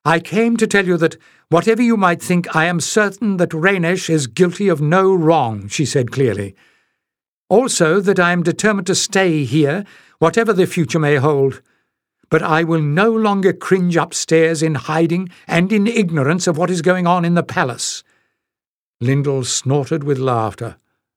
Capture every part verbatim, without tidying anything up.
I came to tell you that, whatever you might think, I am certain that Raynesh is guilty of no wrong, she said clearly. Also that I am determined to stay here, whatever the future may hold. But I will no longer cringe upstairs in hiding and in ignorance of what is going on in the palace. Lyndall snorted with laughter.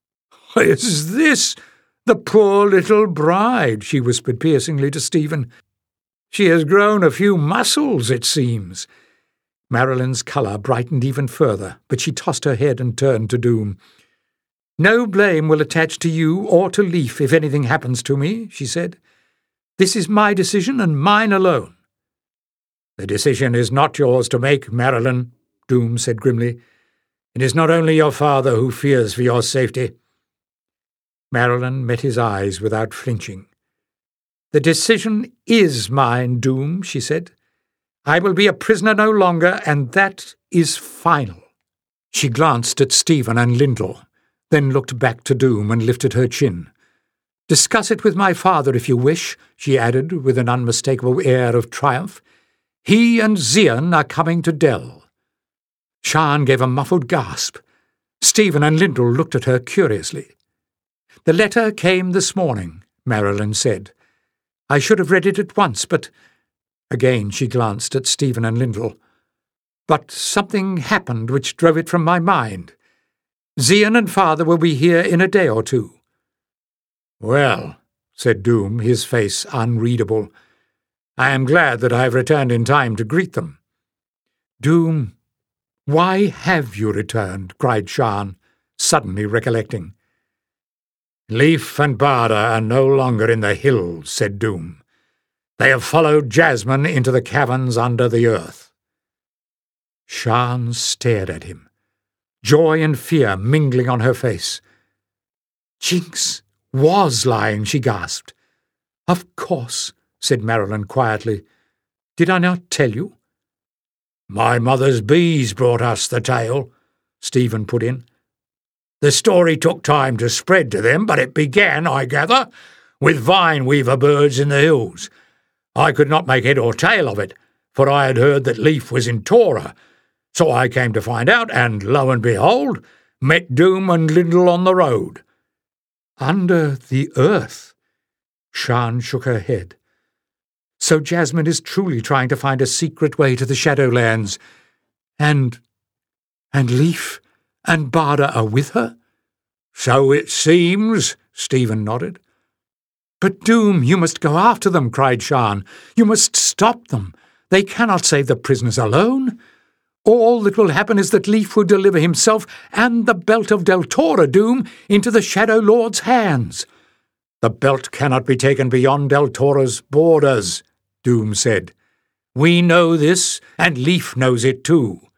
Is this the poor little bride? She whispered piercingly to Stephen. She has grown a few muscles, it seems. Marilyn's colour brightened even further, but she tossed her head and turned to Doom. No blame will attach to you or to Leaf if anything happens to me, she said. This is my decision and mine alone. The decision is not yours to make, Marilyn, Doom said grimly. It is not only your father who fears for your safety. Marilyn met his eyes without flinching. The decision is mine, Doom, she said. I will be a prisoner no longer, and that is final. She glanced at Stephen and Lyndall, then looked back to Doom and lifted her chin. Discuss it with my father if you wish, she added with an unmistakable air of triumph. He and Zian are coming to Dell. Shan gave a muffled gasp. Stephen and Lyndall looked at her curiously. The letter came this morning, Marilyn said. I should have read it at once, but... Again she glanced at Stephen and Lyndall. But something happened which drove it from my mind. Zian and father will be here in a day or two. Well, said Doom, his face unreadable, I am glad that I have returned in time to greet them. Doom, why have you returned? Cried Shan, suddenly recollecting. Leaf and Barda are no longer in the hills, said Doom. They have followed Jasmine into the caverns under the earth. Shan stared at him, joy and fear mingling on her face. Jinx was lying, she gasped. Of course, said Marilyn quietly. Did I not tell you? My mother's bees brought us the tale, Stephen put in. The story took time to spread to them, but it began, I gather, with vine-weaver birds in the hills. I could not make head or tail of it, for I had heard that Leaf was in Tora, so I came to find out, and lo and behold, met Doom and Lyndall on the road. Under the earth? Shan shook her head. So Jasmine is truly trying to find a secret way to the Shadowlands. And... and Leaf and Barda are with her? So it seems, Stephen nodded. But Doom, you must go after them, cried Shan. You must stop them. They cannot save the prisoners alone. All that will happen is that Leaf will deliver himself and the belt of Deltora, Doom, into the Shadow Lord's hands. The belt cannot be taken beyond Deltora's borders, Doom said. We know this, and Leaf knows it too.